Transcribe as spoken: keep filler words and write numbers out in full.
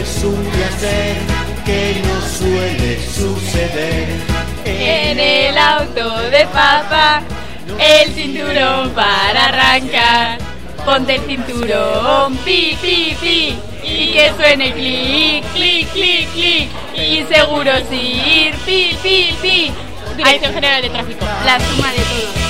es un placer que no suele suceder. En el auto de papá, el cinturón para arrancar. Ponte el cinturón, pi, pi, pi, y que suene clic, clic, clic, clic. Y seguro sí ir, pi, pi, pi. Dirección General de Tráfico. La suma de todo.